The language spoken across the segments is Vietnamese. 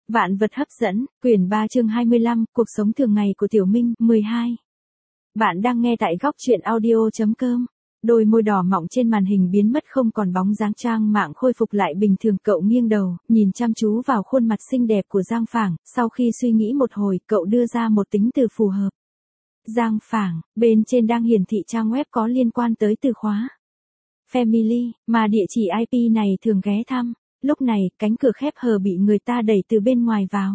Vạn vật hấp dẫn, quyển 3 chương 25, cuộc sống thường ngày của Tiểu Minh, 12. Bạn đang nghe tại góc truyện audio.com. Đôi môi đỏ mọng trên màn hình biến mất không còn bóng dáng, trang mạng khôi phục lại bình thường. Cậu nghiêng đầu, nhìn chăm chú vào khuôn mặt xinh đẹp của Giang Phảng, sau khi suy nghĩ một hồi, cậu đưa ra một tính từ phù hợp. Giang Phảng, bên trên đang hiển thị trang web có liên quan tới từ khóa Family, mà địa chỉ IP này thường ghé thăm. Lúc này, cánh cửa khép hờ bị người ta đẩy từ bên ngoài vào.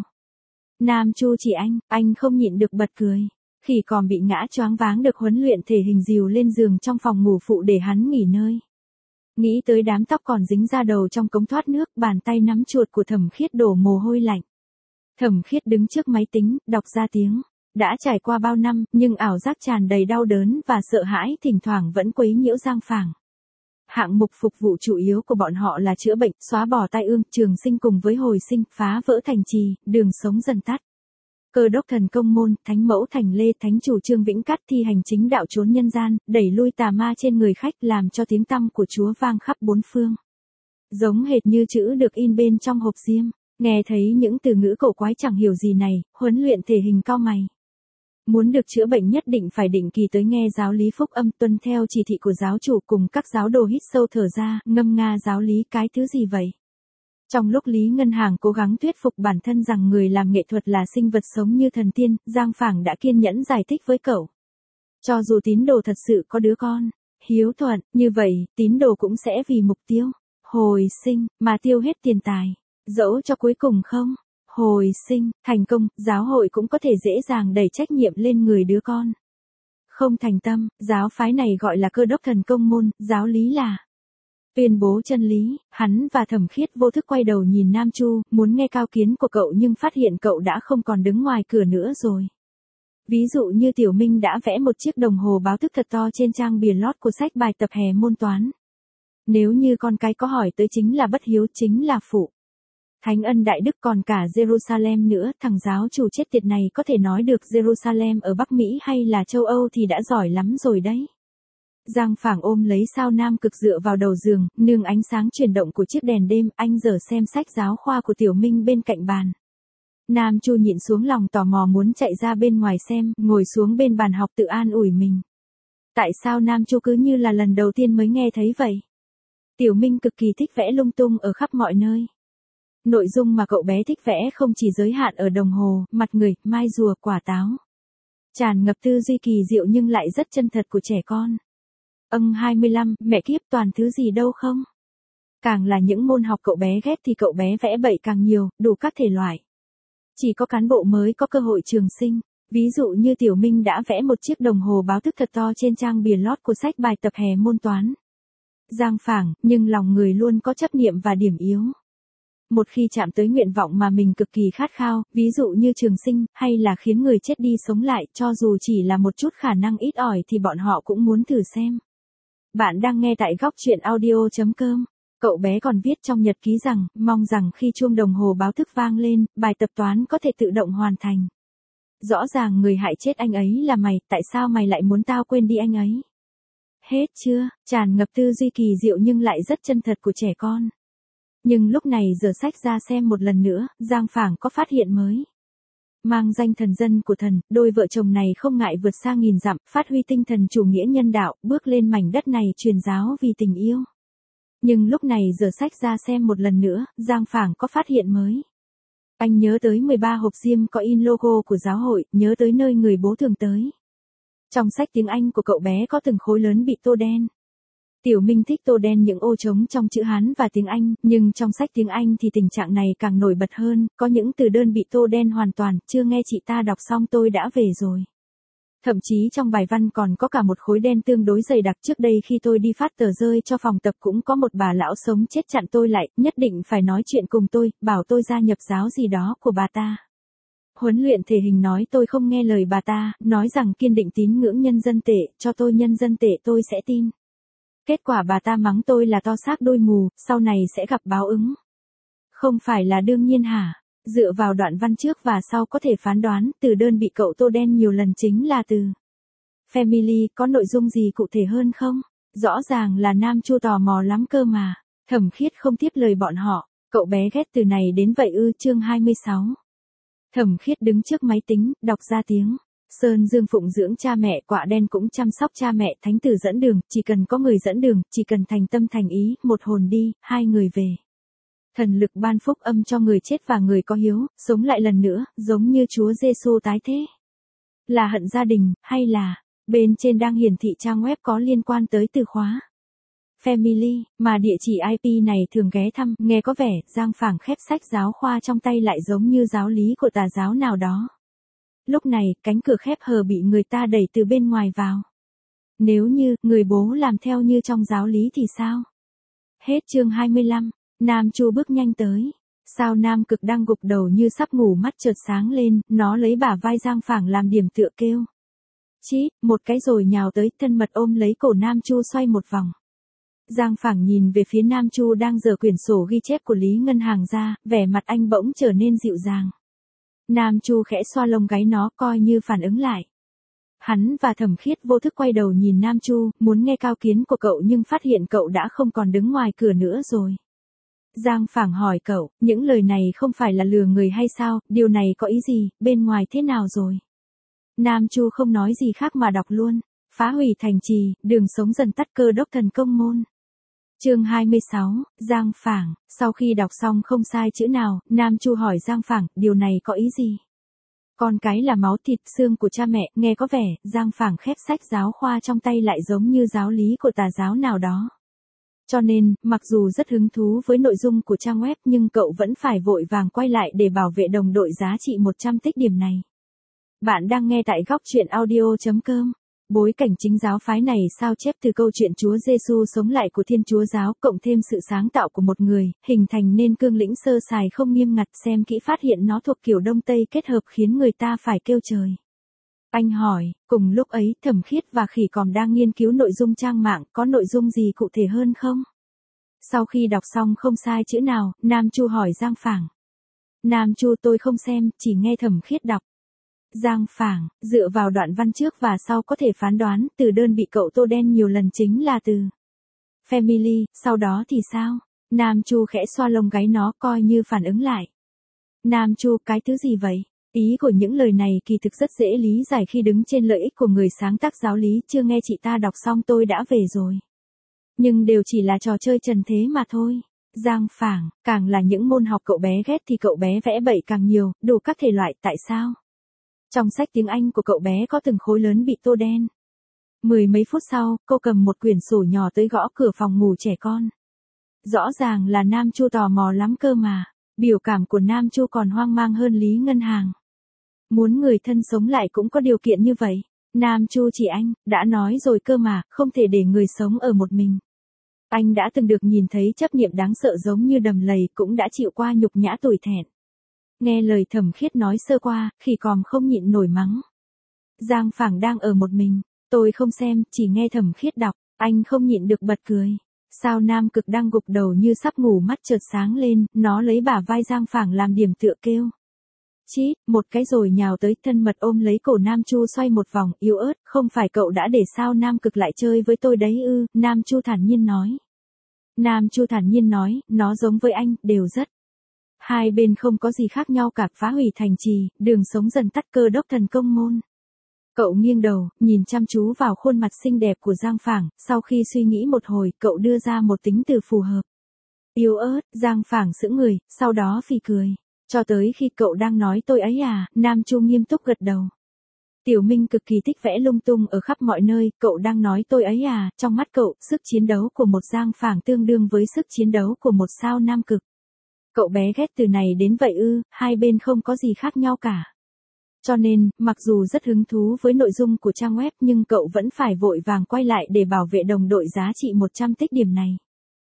Nam Chu chỉ anh không nhịn được bật cười. Khỉ còn bị ngã choáng váng được huấn luyện thể hình dìu lên giường trong phòng ngủ phụ để hắn nghỉ ngơi. Nghĩ tới đám tóc còn dính ra đầu trong cống thoát nước, bàn tay nắm chuột của Thẩm Khiết đổ mồ hôi lạnh. Thẩm Khiết đứng trước máy tính, đọc ra tiếng. Đã trải qua bao năm, nhưng ảo giác tràn đầy đau đớn và sợ hãi thỉnh thoảng vẫn quấy nhiễu Giang Phảng. Hạng mục phục vụ chủ yếu của bọn họ là chữa bệnh, xóa bỏ tai ương, trường sinh cùng với hồi sinh, phá vỡ thành trì, đường sống dần tắt. Cơ đốc thần công môn, thánh mẫu thành lê, thánh chủ Trương Vĩnh Cát thi hành chính đạo trốn nhân gian, đẩy lui tà ma trên người khách, làm cho tiếng tăm của Chúa vang khắp bốn phương. Giống hệt như chữ được in bên trong hộp diêm. Nghe thấy những từ ngữ cổ quái chẳng hiểu gì này, huấn luyện thể hình cau mày. Muốn được chữa bệnh nhất định phải định kỳ tới nghe giáo lý phúc âm, tuân theo chỉ thị của giáo chủ, cùng các giáo đồ hít sâu thở ra, ngâm nga giáo lý. Cái thứ gì vậy? Trong lúc Lý Ngân Hàng cố gắng thuyết phục bản thân rằng người làm nghệ thuật là sinh vật sống như thần tiên, Giang Phảng đã kiên nhẫn giải thích với cậu. Cho dù tín đồ thật sự có đứa con hiếu thuận, như vậy, tín đồ cũng sẽ vì mục tiêu hồi sinh mà tiêu hết tiền tài, dẫu cho cuối cùng không hồi sinh thành công, giáo hội cũng có thể dễ dàng đẩy trách nhiệm lên người đứa con không thành tâm. Giáo phái này gọi là Cơ đốc thần công môn, giáo lý là tuyên bố chân lý. Hắn và Thẩm Khiết vô thức quay đầu nhìn Nam Chu, muốn nghe cao kiến của cậu nhưng phát hiện cậu đã không còn đứng ngoài cửa nữa rồi. Ví dụ như Tiểu Minh đã vẽ một chiếc đồng hồ báo thức thật to trên trang bìa lót của sách bài tập hè môn toán. Nếu như con cái có hỏi tới chính là bất hiếu, chính là phụ Thánh Ân Đại Đức, còn cả Jerusalem nữa. Thằng giáo chủ chết tiệt này có thể nói được Jerusalem ở Bắc Mỹ hay là châu Âu thì đã giỏi lắm rồi đấy. Giang Phảng ôm lấy sao Nam Cực dựa vào đầu giường, nương ánh sáng chuyển động của chiếc đèn đêm, anh dở xem sách giáo khoa của Tiểu Minh bên cạnh bàn. Nam Chu nhịn xuống lòng tò mò muốn chạy ra bên ngoài xem, ngồi xuống bên bàn học tự an ủi mình. Tại sao Nam Chu cứ như là lần đầu tiên mới nghe thấy vậy? Tiểu Minh cực kỳ thích vẽ lung tung ở khắp mọi nơi. Nội dung mà cậu bé thích vẽ không chỉ giới hạn ở đồng hồ, mặt người, mai rùa, quả táo. Tràn ngập tư duy kỳ diệu nhưng lại rất chân thật của trẻ con. 25, mẹ kiếp, toàn thứ gì đâu không? Càng là những môn học cậu bé ghét thì cậu bé vẽ bậy càng nhiều, đủ các thể loại. Chỉ có cán bộ mới có cơ hội trường sinh. Ví dụ như Tiểu Minh đã vẽ một chiếc đồng hồ báo thức thật to trên trang bìa lót của sách bài tập hè môn toán. Giang Phảng, nhưng lòng người luôn có chấp niệm và điểm yếu. Một khi chạm tới nguyện vọng mà mình cực kỳ khát khao, ví dụ như trường sinh, hay là khiến người chết đi sống lại, cho dù chỉ là một chút khả năng ít ỏi thì bọn họ cũng muốn thử xem. Bạn đang nghe tại góc truyện audio.com. Cậu bé còn viết trong nhật ký rằng, mong rằng khi chuông đồng hồ báo thức vang lên, bài tập toán có thể tự động hoàn thành. Rõ ràng người hại chết anh ấy là mày, tại sao mày lại muốn tao quên đi anh ấy? Hết chưa? Tràn ngập tư duy kỳ diệu nhưng lại rất chân thật của trẻ con. Nhưng lúc này giờ sách ra xem một lần nữa, Giang Phảng có phát hiện mới. Mang danh thần dân của thần, đôi vợ chồng này không ngại vượt xa nghìn dặm, phát huy tinh thần chủ nghĩa nhân đạo, bước lên mảnh đất này truyền giáo vì tình yêu. Nhưng lúc này giờ sách ra xem một lần nữa, Giang Phảng có phát hiện mới. Anh nhớ tới 13 hộp diêm có in logo của giáo hội, nhớ tới nơi người bố thường tới. Trong sách tiếng Anh của cậu bé có từng khối lớn bị tô đen. Tiểu Minh thích tô đen những ô trống trong chữ Hán và tiếng Anh, nhưng trong sách tiếng Anh thì tình trạng này càng nổi bật hơn, có những từ đơn bị tô đen hoàn toàn, chưa nghe chị ta đọc xong tôi đã về rồi. Thậm chí trong bài văn còn có cả một khối đen tương đối dày đặc. Trước đây khi tôi đi phát tờ rơi cho phòng tập cũng có một bà lão sống chết chặn tôi lại, nhất định phải nói chuyện cùng tôi, bảo tôi gia nhập giáo gì đó của bà ta. Huấn luyện thể hình nói tôi không nghe lời bà ta, nói rằng kiên định tín ngưỡng nhân dân tệ, cho tôi nhân dân tệ tôi sẽ tin. Kết quả bà ta mắng tôi là to xác đôi mù, sau này sẽ gặp báo ứng. Không phải là đương nhiên hả? Dựa vào đoạn văn trước và sau có thể phán đoán, từ đơn bị cậu tô đen nhiều lần chính là từ Family, có nội dung gì cụ thể hơn không? Rõ ràng là Nam Chu tò mò lắm cơ mà. Thẩm Khiết không tiếp lời bọn họ. Cậu bé ghét từ này đến vậy ư? Chương 26. Thẩm Khiết đứng trước máy tính, đọc ra tiếng. Sơn Dương phụng dưỡng cha mẹ, Quạ Đen cũng chăm sóc cha mẹ, Thánh Tử dẫn đường, chỉ cần có người dẫn đường, chỉ cần thành tâm thành ý, một hồn đi, hai người về. Thần lực ban phúc âm cho người chết và người có hiếu, sống lại lần nữa, giống như Chúa Giêsu tái thế. Là hận gia đình, hay là, bên trên đang hiển thị trang web có liên quan tới từ khóa Family, mà địa chỉ IP này thường ghé thăm, nghe có vẻ, Giang Phảng khép sách giáo khoa trong tay lại giống như giáo lý của tà giáo nào đó. Lúc này, cánh cửa khép hờ bị người ta đẩy từ bên ngoài vào. Nếu như, người bố làm theo như trong giáo lý thì sao? Hết chương 25, Nam Chu bước nhanh tới. Sao Nam Cực đang gục đầu như sắp ngủ mắt chợt sáng lên, nó lấy bả vai Giang Phảng làm điểm tựa kêu. Chí, một cái rồi nhào tới, thân mật ôm lấy cổ Nam Chu xoay một vòng. Giang Phảng nhìn về phía Nam Chu đang giở quyển sổ ghi chép của Lý Ngân Hàng ra, vẻ mặt anh bỗng trở nên dịu dàng. Nam Chu khẽ xoa lông gáy nó coi như phản ứng lại. Hắn và Thẩm Khiết vô thức quay đầu nhìn Nam Chu, muốn nghe cao kiến của cậu nhưng phát hiện cậu đã không còn đứng ngoài cửa nữa rồi. Giang Phảng hỏi cậu, những lời này không phải là lừa người hay sao, điều này có ý gì, bên ngoài thế nào rồi? Nam Chu không nói gì khác mà đọc luôn. Phá hủy thành trì, đường sống dần tắt, Cơ Đốc thần công môn. Chương 26, Giang Phảng, sau khi đọc xong không sai chữ nào, Nam Chu hỏi Giang Phảng, điều này có ý gì? Con cái là máu thịt xương của cha mẹ, nghe có vẻ, Giang Phảng khép sách giáo khoa trong tay lại giống như giáo lý của tà giáo nào đó. Cho nên, mặc dù rất hứng thú với nội dung của trang web nhưng cậu vẫn phải vội vàng quay lại để bảo vệ đồng đội giá trị 100 tích điểm này. Bạn đang nghe tại góc truyện audio.com. Bối cảnh chính giáo phái này sao chép từ câu chuyện Chúa Giêsu sống lại của Thiên Chúa giáo, cộng thêm sự sáng tạo của một người, hình thành nên cương lĩnh sơ sài không nghiêm ngặt, xem kỹ phát hiện nó thuộc kiểu Đông Tây kết hợp khiến người ta phải kêu trời. Anh hỏi, cùng lúc ấy Thẩm Khiết và Khỉ Còm đang nghiên cứu nội dung trang mạng, có nội dung gì cụ thể hơn không? Sau khi đọc xong không sai chữ nào, Nam Chu hỏi Giang Phảng. Nam Chu, tôi không xem, chỉ nghe Thẩm Khiết đọc. Giang Phảng, dựa vào đoạn văn trước và sau có thể phán đoán, từ đơn bị cậu tô đen nhiều lần chính là từ Family, sau đó thì sao? Nam Chu khẽ xoa lông gáy nó coi như phản ứng lại. Nam Chu, cái thứ gì vậy? Ý của những lời này kỳ thực rất dễ lý giải khi đứng trên lợi ích của người sáng tác giáo lý, chưa nghe chị ta đọc xong tôi đã về rồi. Nhưng đều chỉ là trò chơi trần thế mà thôi. Giang Phảng, càng là những môn học cậu bé ghét thì cậu bé vẽ bậy càng nhiều, đủ các thể loại, tại sao? Trong sách tiếng Anh của cậu bé có từng khối lớn bị tô đen. Mười mấy phút sau, cô cầm một quyển sổ nhỏ tới gõ cửa phòng ngủ trẻ con. Rõ ràng là Nam Chu tò mò lắm cơ mà. Biểu cảm của Nam Chu còn hoang mang hơn Lý Ngân Hàng. Muốn người thân sống lại cũng có điều kiện như vậy. Nam Chu chỉ anh, đã nói rồi cơ mà, không thể để người sống ở một mình. Anh đã từng được nhìn thấy chấp niệm đáng sợ giống như đầm lầy, cũng đã chịu qua nhục nhã tủi thẹn. Nghe lời Thẩm Khiết nói sơ qua, Khỉ Còm không nhịn nổi mắng. Giang Phảng đang ở một mình, tôi không xem, chỉ nghe Thẩm Khiết đọc, anh không nhịn được bật cười. Sao Nam Cực đang gục đầu như sắp ngủ mắt chợt sáng lên, nó lấy bả vai Giang Phảng làm điểm tựa kêu. Chí, một cái rồi nhào tới, thân mật ôm lấy cổ Nam Chu xoay một vòng, yếu ớt, không phải cậu đã để sao Nam Cực lại chơi với tôi đấy ư? Nam Chu thản nhiên nói. Nam Chu thản nhiên nói, nó giống với anh, đều rất. Hai bên không có gì khác nhau cả, phá hủy thành trì, đường sống dần tắt, Cơ Đốc thần công môn. Cậu nghiêng đầu, nhìn chăm chú vào khuôn mặt xinh đẹp của Giang Phảng, sau khi suy nghĩ một hồi, cậu đưa ra một tính từ phù hợp. Yếu ớt, Giang Phảng sững người, sau đó phì cười. Cho tới khi cậu đang nói tôi ấy à, Nam Chu nghiêm túc gật đầu. Tiểu Minh cực kỳ thích vẽ lung tung ở khắp mọi nơi, cậu đang nói tôi ấy à, trong mắt cậu, sức chiến đấu của một Giang Phảng tương đương với sức chiến đấu của một sao Nam Cực. Cậu bé ghét từ này đến vậy ư, hai bên không có gì khác nhau cả. Cho nên, mặc dù rất hứng thú với nội dung của trang web nhưng cậu vẫn phải vội vàng quay lại để bảo vệ đồng đội giá trị 100 tích điểm này.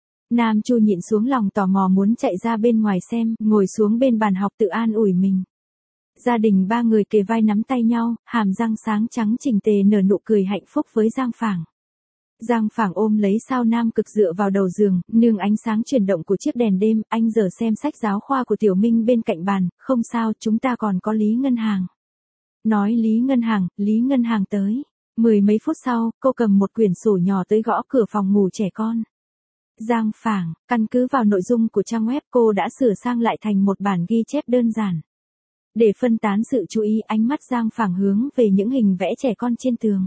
Nam Chu nhịn xuống lòng tò mò muốn chạy ra bên ngoài xem, ngồi xuống bên bàn học tự an ủi mình. Gia đình ba người kề vai nắm tay nhau, hàm răng sáng trắng chỉnh tề nở nụ cười hạnh phúc với Giang Phảng. Giang Phảng ôm lấy sao Nam Cực dựa vào đầu giường, nương ánh sáng chuyển động của chiếc đèn đêm, anh giờ xem sách giáo khoa của Tiểu Minh bên cạnh bàn, không sao, chúng ta còn có Lý Ngân Hàng. Nói Lý Ngân Hàng tới. Mười mấy phút sau, cô cầm một quyển sổ nhỏ tới gõ cửa phòng ngủ trẻ con. Giang Phảng, căn cứ vào nội dung của trang web cô đã sửa sang lại thành một bản ghi chép đơn giản. Để phân tán sự chú ý, ánh mắt Giang Phảng hướng về những hình vẽ trẻ con trên tường.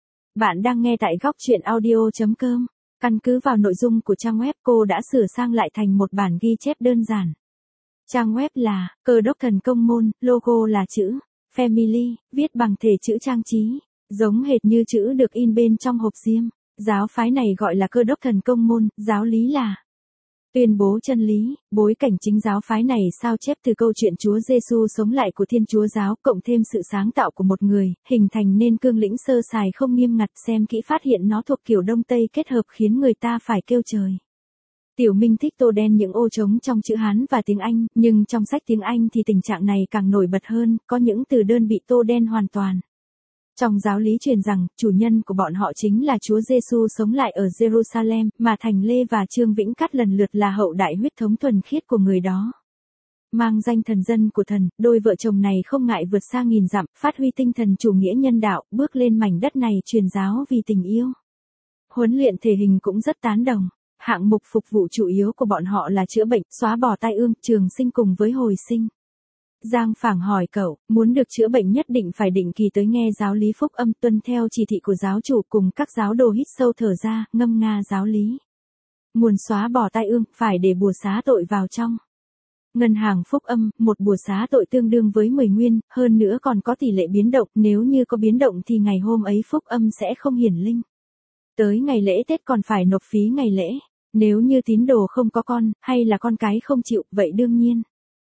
Bạn đang nghe tại góc truyện audio.com. Căn cứ vào nội dung của trang web cô đã sửa sang lại thành một bản ghi chép đơn giản. Trang web là Cơ đốc thần công môn, logo là chữ Family, viết bằng thể chữ trang trí, giống hệt như chữ được in bên trong hộp diêm. Giáo phái này gọi là Cơ đốc thần công môn, giáo lý là tuyên bố chân lý. Bối cảnh chính giáo phái này sao chép từ câu chuyện Chúa Giêsu sống lại của Thiên Chúa giáo, cộng thêm sự sáng tạo của một người, hình thành nên cương lĩnh sơ sài không nghiêm ngặt. Xem kỹ phát hiện nó thuộc kiểu Đông Tây kết hợp khiến người ta phải kêu trời. Tiểu Minh thích tô đen những ô trống trong chữ Hán và tiếng Anh, nhưng trong sách tiếng Anh thì tình trạng này càng nổi bật hơn, có những từ đơn bị tô đen hoàn toàn. Trong giáo lý truyền rằng, chủ nhân của bọn họ chính là Chúa Giêsu sống lại ở Jerusalem, mà Thành Lê và Trương Vĩnh Cát lần lượt là hậu đại huyết thống thuần khiết của người đó. Mang danh thần dân của thần, đôi vợ chồng này không ngại vượt xa nghìn dặm, phát huy tinh thần chủ nghĩa nhân đạo, bước lên mảnh đất này truyền giáo vì tình yêu. Huấn luyện thể hình cũng rất tán đồng. Hạng mục phục vụ chủ yếu của bọn họ là chữa bệnh, xóa bỏ tai ương, trường sinh cùng với hồi sinh. Giang Phảng hỏi cậu, muốn được chữa bệnh nhất định phải định kỳ tới nghe giáo lý phúc âm, tuân theo chỉ thị của giáo chủ, cùng các giáo đồ hít sâu thở ra, ngâm nga giáo lý. Muốn xóa bỏ tai ương, phải để bùa xá tội vào trong ngân hàng phúc âm, một bùa xá tội tương đương với 10 nguyên, hơn nữa còn có tỷ lệ biến động, nếu như có biến động thì ngày hôm ấy phúc âm sẽ không hiển linh. Tới ngày lễ Tết còn phải nộp phí ngày lễ. Nếu như tín đồ không có con, hay là con cái không chịu, vậy đương nhiên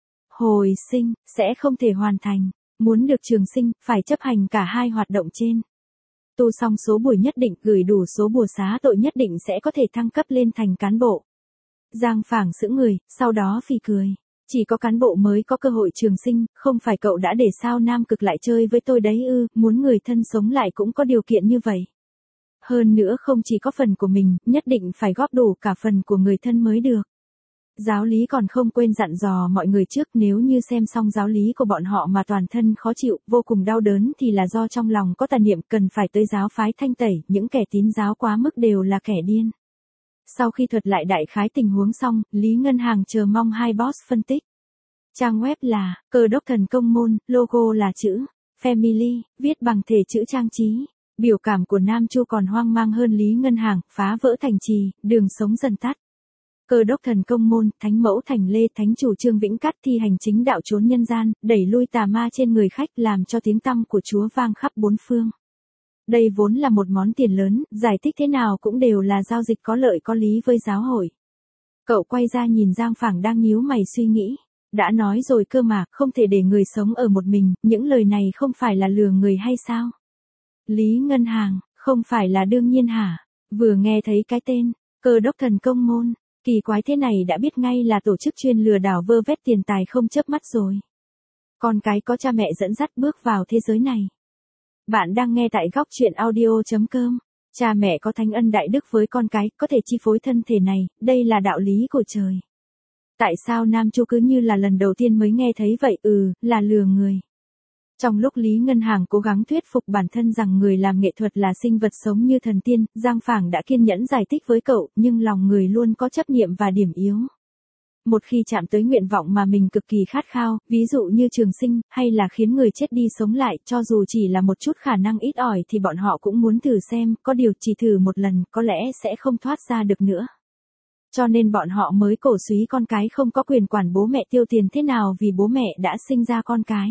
hồi sinh sẽ không thể hoàn thành. Muốn được trường sinh, phải chấp hành cả hai hoạt động trên. Tu xong số buổi nhất định, gửi đủ số bùa xá tội nhất định sẽ có thể thăng cấp lên thành cán bộ. Giang Phảng sững người, sau đó phì cười. Chỉ có cán bộ mới có cơ hội trường sinh, không phải cậu đã để sao Nam Cực lại chơi với tôi đấy ư? Muốn người thân sống lại cũng có điều kiện như vậy. Hơn nữa không chỉ có phần của mình, nhất định phải góp đủ cả phần của người thân mới được. Giáo lý còn không quên dặn dò mọi người trước, nếu như xem xong giáo lý của bọn họ mà toàn thân khó chịu, vô cùng đau đớn thì là do trong lòng có tà niệm, cần phải tới giáo phái thanh tẩy, những kẻ tín giáo quá mức đều là kẻ điên. Sau khi thuật lại đại khái tình huống xong, Lý Ngân Hàng chờ mong hai boss phân tích. Trang web là Cơ đốc thần công môn, logo là chữ Family, viết bằng thể chữ trang trí. Biểu cảm của Nam Chu còn hoang mang hơn Lý Ngân Hàng, phá vỡ thành trì, đường sống dần tắt. Cơ đốc thần công môn, thánh mẫu Thành Lê, thánh chủ Trương Vĩnh Cát thi hành chính đạo trốn nhân gian, đẩy lui tà ma trên người khách, làm cho tiếng tăm của Chúa vang khắp bốn phương. Đây vốn là một món tiền lớn, giải thích thế nào cũng đều là giao dịch có lợi có lý với giáo hội. Cậu quay ra nhìn Giang Phảng đang nhíu mày suy nghĩ. Đã nói rồi cơ mà, không thể để người sống ở một mình, những lời này không phải là lừa người hay sao? Lý Ngân Hàng, không phải là đương nhiên hả? Vừa nghe thấy cái tên, Cơ đốc thần công môn, kỳ quái thế này đã biết ngay là tổ chức chuyên lừa đảo vơ vét tiền tài không chớp mắt rồi. Con cái có cha mẹ dẫn dắt bước vào thế giới này. Bạn đang nghe tại góc truyện audio.com. Cha mẹ có thánh ân đại đức với con cái, có thể chi phối thân thể này, đây là đạo lý của trời. Tại sao Nam Chu cứ như là lần đầu tiên mới nghe thấy vậy? Là lừa người. Trong lúc Lý Ngân Hàng cố gắng thuyết phục bản thân rằng người làm nghệ thuật là sinh vật sống như thần tiên, Giang Phảng đã kiên nhẫn giải thích với cậu, nhưng lòng người luôn có chấp niệm và điểm yếu. Một khi chạm tới nguyện vọng mà mình cực kỳ khát khao, ví dụ như trường sinh, hay là khiến người chết đi sống lại, cho dù chỉ là một chút khả năng ít ỏi thì bọn họ cũng muốn thử xem, có điều chỉ thử một lần, có lẽ sẽ không thoát ra được nữa. Cho nên bọn họ mới cổ súy con cái không có quyền quản bố mẹ tiêu tiền thế nào vì bố mẹ đã sinh ra con cái.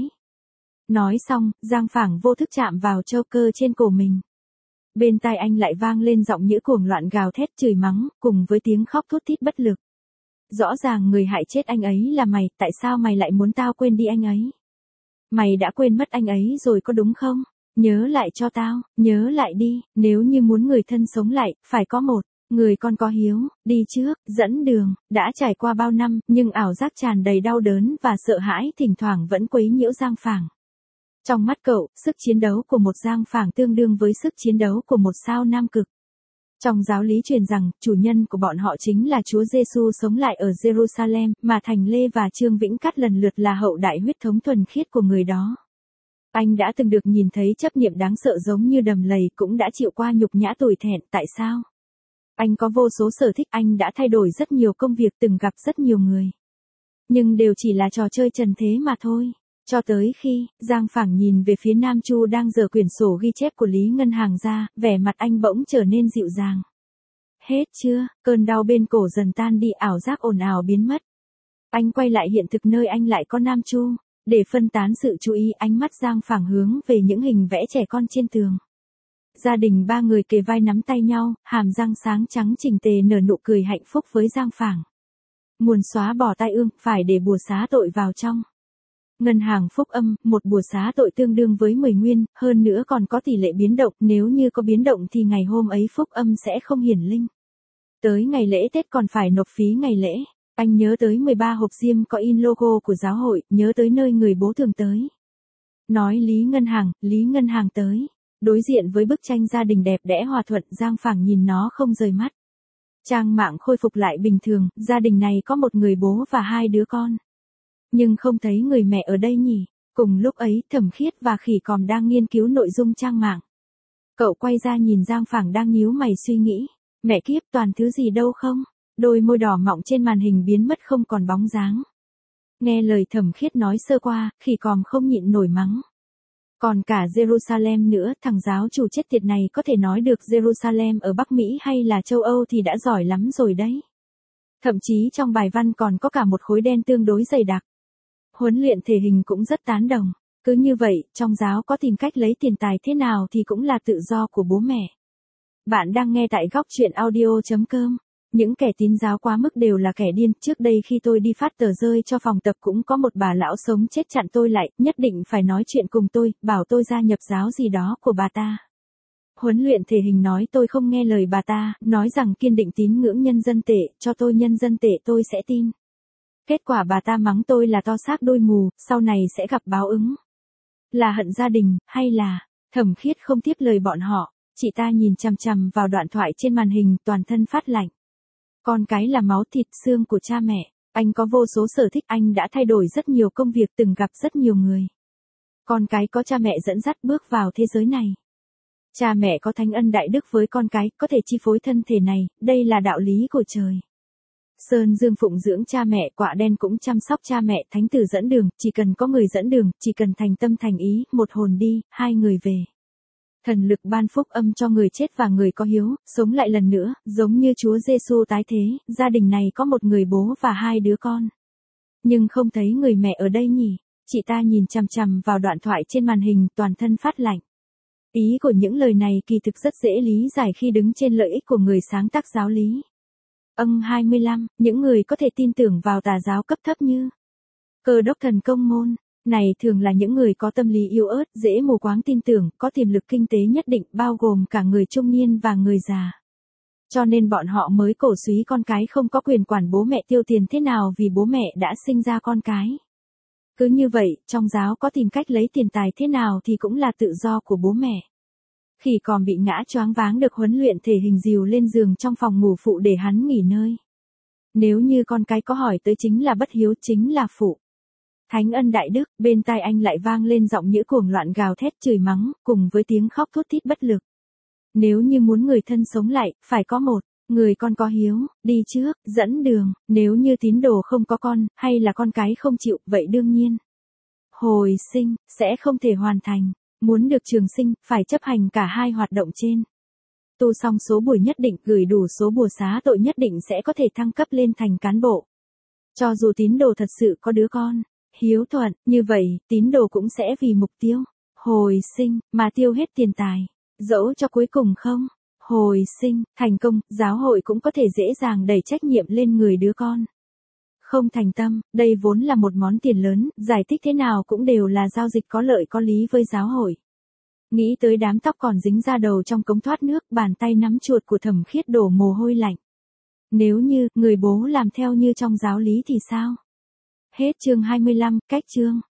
Nói xong, Giang Phảng vô thức chạm vào châu cơ trên cổ mình. Bên tai anh lại vang lên giọng nhữ cuồng loạn gào thét chửi mắng, cùng với tiếng khóc thút thít bất lực. Rõ ràng người hại chết anh ấy là mày, tại sao mày lại muốn tao quên đi anh ấy? Mày đã quên mất anh ấy rồi có đúng không? Nhớ lại cho tao, nhớ lại đi, nếu như muốn người thân sống lại, phải có một người con có hiếu, đi trước, dẫn đường. Đã trải qua bao năm, nhưng ảo giác tràn đầy đau đớn và sợ hãi thỉnh thoảng vẫn quấy nhiễu Giang Phảng. Trong mắt cậu, sức chiến đấu của một Giang Phảng tương đương với sức chiến đấu của một sao Nam Cực. Trong giáo lý truyền rằng, chủ nhân của bọn họ chính là Chúa Giêsu sống lại ở Jerusalem, mà Thành Lê và Trương Vĩnh Cát lần lượt là hậu đại huyết thống thuần khiết của người đó. Anh đã từng được nhìn thấy chấp niệm đáng sợ giống như đầm lầy, cũng đã chịu qua nhục nhã tủi thẹn, tại sao? Anh có vô số sở thích, anh đã thay đổi rất nhiều công việc, từng gặp rất nhiều người. Nhưng đều chỉ là trò chơi trần thế mà thôi. Cho tới khi, Giang Phảng nhìn về phía Nam Chu đang giở quyển sổ ghi chép của Lý Ngân Hàng ra, vẻ mặt anh bỗng trở nên dịu dàng. Hết chưa, cơn đau bên cổ dần tan đi, ảo giác ồn ào biến mất. Anh quay lại hiện thực nơi anh lại có Nam Chu. Để phân tán sự chú ý, ánh mắt Giang Phảng hướng về những hình vẽ trẻ con trên tường. Gia đình ba người kề vai nắm tay nhau, hàm răng sáng trắng chỉnh tề nở nụ cười hạnh phúc với Giang Phảng. Muốn xóa bỏ tai ương, phải để bùa xá tội vào trong. Ngân hàng phúc âm, một bùa xá tội tương đương với 10 nguyên, hơn nữa còn có tỷ lệ biến động, nếu như có biến động thì ngày hôm ấy phúc âm sẽ không hiển linh. Tới ngày lễ Tết còn phải nộp phí ngày lễ. Anh nhớ tới 13 hộp diêm có in logo của giáo hội, nhớ tới nơi người bố thường tới. Nói Lý Ngân Hàng tới. Đối diện với bức tranh gia đình đẹp đẽ hòa thuận, Giang Phảng nhìn nó không rời mắt. Trang mạng khôi phục lại bình thường, gia đình này có một người bố và 2 đứa con. Nhưng không thấy người mẹ ở đây nhỉ? Cùng lúc ấy, Thẩm Khiết và Khỉ Còm đang nghiên cứu nội dung trang mạng. Cậu quay ra nhìn Giang Phảng đang nhíu mày suy nghĩ. Mẹ kiếp, toàn thứ gì đâu không? Đôi môi đỏ mọng trên màn hình biến mất không còn bóng dáng. Nghe lời Thẩm Khiết nói sơ qua, Khỉ Còm không nhịn nổi mắng. Còn cả Jerusalem nữa, thằng giáo chủ chết tiệt này có thể nói được Jerusalem ở Bắc Mỹ hay là châu Âu thì đã giỏi lắm rồi đấy. Thậm chí trong bài văn còn có cả một khối đen tương đối dày đặc. Huấn luyện thể hình cũng rất tán đồng. Cứ như vậy, trong giáo có tìm cách lấy tiền tài thế nào thì cũng là tự do của bố mẹ. Bạn đang nghe tại góc truyện audio.com. Những kẻ tín giáo quá mức đều là kẻ điên. Trước đây khi tôi đi phát tờ rơi cho phòng tập cũng có một bà lão sống chết chặn tôi lại, nhất định phải nói chuyện cùng tôi, bảo tôi gia nhập giáo gì đó của bà ta. Huấn luyện thể hình nói tôi không nghe lời bà ta, nói rằng kiên định tín ngưỡng nhân dân tệ, cho tôi nhân dân tệ tôi sẽ tin. Kết quả bà ta mắng tôi là to xác đôi mù, sau này sẽ gặp báo ứng. Là hận gia đình, hay là... Thẩm Khiết không tiếp lời bọn họ, chị ta nhìn chằm chằm vào đoạn thoại trên màn hình, toàn thân phát lạnh. Con cái là máu thịt xương của cha mẹ, anh có vô số sở thích, anh đã thay đổi rất nhiều công việc, từng gặp rất nhiều người. Con cái có cha mẹ dẫn dắt bước vào thế giới này. Cha mẹ có thánh ân đại đức với con cái, có thể chi phối thân thể này, đây là đạo lý của trời. Sơn Dương phụng dưỡng cha mẹ, Quạ Đen cũng chăm sóc cha mẹ, Thánh Tử dẫn đường, chỉ cần có người dẫn đường, chỉ cần thành tâm thành ý, một hồn đi, 2 người về. Thần lực ban phúc âm cho người chết và người có hiếu, sống lại lần nữa, giống như Chúa Giêsu tái thế, gia đình này có một người bố và 2 đứa con. Nhưng không thấy người mẹ ở đây nhỉ? Chị ta nhìn chằm chằm vào đoạn thoại trên màn hình, toàn thân phát lạnh. Ý của những lời này kỳ thực rất dễ lý giải khi đứng trên lợi ích của người sáng tác giáo lý. 25, những người có thể tin tưởng vào tà giáo cấp thấp như Cơ Đốc Thần Công Môn, này thường là những người có tâm lý yếu ớt, dễ mù quáng tin tưởng, có tiềm lực kinh tế nhất định, bao gồm cả người trung niên và người già. Cho nên bọn họ mới cổ súy con cái không có quyền quản bố mẹ tiêu tiền thế nào vì bố mẹ đã sinh ra con cái. Cứ như vậy, trong giáo có tìm cách lấy tiền tài thế nào thì cũng là tự do của bố mẹ. Khỉ Còm bị ngã choáng váng được huấn luyện thể hình dìu lên giường trong phòng ngủ phụ để hắn nghỉ ngơi. Nếu như con cái có hỏi tới chính là bất hiếu, chính là phụ. Thánh ân đại đức, bên tai anh lại vang lên giọng nhữ cuồng loạn gào thét chửi mắng, cùng với tiếng khóc thút thít bất lực. Nếu như muốn người thân sống lại, phải có một người con có hiếu, đi trước, dẫn đường, nếu như tín đồ không có con, hay là con cái không chịu, vậy đương nhiên. Hồi sinh, sẽ không thể hoàn thành. Muốn được trường sinh, phải chấp hành cả 2 hoạt động trên. Tu xong số buổi nhất định, gửi đủ số bùa xá tội nhất định sẽ có thể thăng cấp lên thành cán bộ. Cho dù tín đồ thật sự có đứa con hiếu thuận, như vậy, tín đồ cũng sẽ vì mục tiêu hồi sinh mà tiêu hết tiền tài, dẫu cho cuối cùng không hồi sinh thành công, giáo hội cũng có thể dễ dàng đẩy trách nhiệm lên người đứa con không thành tâm. Đây vốn là một món tiền lớn, giải thích thế nào cũng đều là giao dịch có lợi có lý với giáo hội. Nghĩ tới đám tóc còn dính ra đầu trong cống thoát nước, bàn tay nắm chuột của Thẩm Khiết đổ mồ hôi lạnh. Nếu như người bố làm theo như trong giáo lý thì sao? Hết chương 25, cách chương.